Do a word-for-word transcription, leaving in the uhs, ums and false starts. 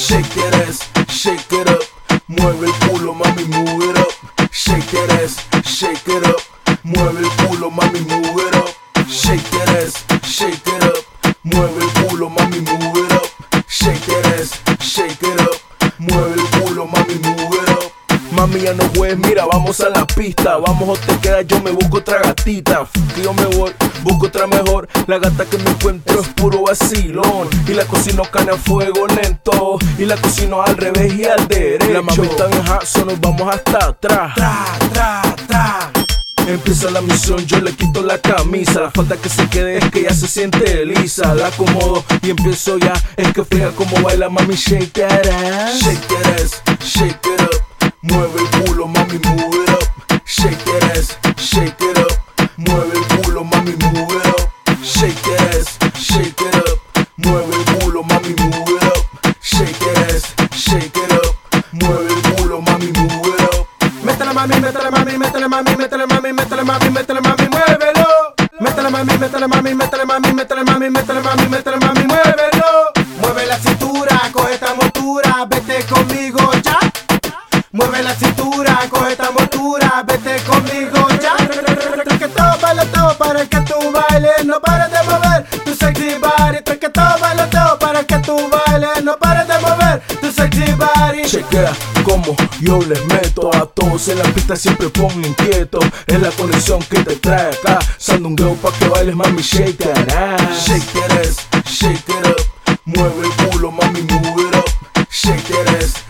Shake that ass, shake it up. Mueve el culo, mami, move it up. Shake that ass, shake it up. Mueve el culo, mami, move it up. Shake that ass, shake it up. Mueve el culo, mami, move it up. Shake that ass, shake it up. Mueve el culo, mami, move it up. Mami, ya no juegues, mira, vamos a la pista. Vamos o te quedas, yo me busco otra gatita. Que yo me voy, busco otra mejor. La gata que me encuentro es puro vacilón. Y la cocino carne a fuego lento. Y la cocino al revés y al derecho. La mami está en jazo, nos vamos hasta atrás. Tra, tra, tra. Empieza la misión, yo le quito la camisa. La falta que se quede es que ya se siente lisa. La acomodo y empiezo ya. Es que friega como baila, mami, shake that ass. Shake that ass, shake it up. Mueve el culo, mami, move it up. Shake that ass, shake it up. Mueve el culo, mami, move it up. Shake that ass, shake it up. Mueve el culo, mami, move it up. Shake that ass, shake it up. Mueve el culo, mami, move it up. Métele mami, métele mami, métele mami, métele mami, métele mami, métele mami, muévelo. Métele mami, métele mami, métele mami, métele mami, métele mami, métele mami, muévelo. Mueve la cintura, coge esta montura, vete conmigo ya. Mueve la cintura, coge esta montura, vete conmigo ya. Que todo baila todo para que tú bailes, no pares de mover tu sexy body. Que todo baila todo para que tú bailes, no pares de mover tu sexy body. Chequea como yo les meto a todos en la pista, siempre pongo inquieto. Es la conexión que te trae acá, sandungueo pa' que bailes, mami, shake that ass. Shake that ass, shake it up. Mueve el culo, mami, move it up. Shake that ass,